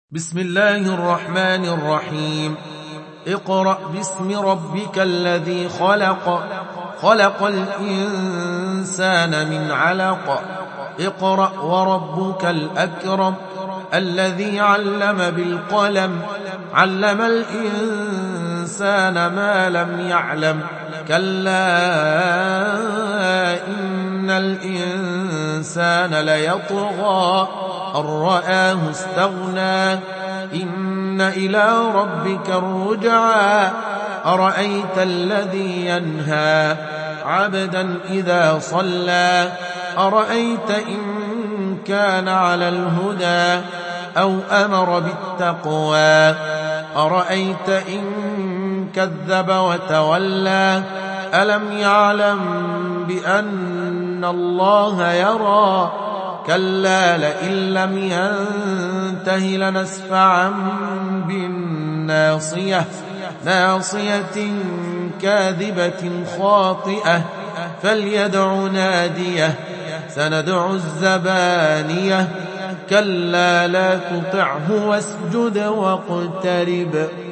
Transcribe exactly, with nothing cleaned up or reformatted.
بسم الله الرحمن الرحيم. اقرأ باسم ربك الذي خلق خلق الإنسان من علق اقرأ وربك الأكرم الذي علم بالقلم علم الإنسان ما لم يعلم كلا إن الإنسان ليطغى أن رآه استغنى إن إلى ربك الرجعى أرأيت الذي ينهى عبدا إذا صلى أرأيت إن كان على الهدى أو أمر بالتقوى أرأيت إن كذب وتولى ألم يعلم بأن الله يرى كلا لئن لم ينته لنسفعا بالناصية ناصية كاذبة خاطئة فليدع ناديه سندع الزبانية كلا لا تطعه واسجد واقترب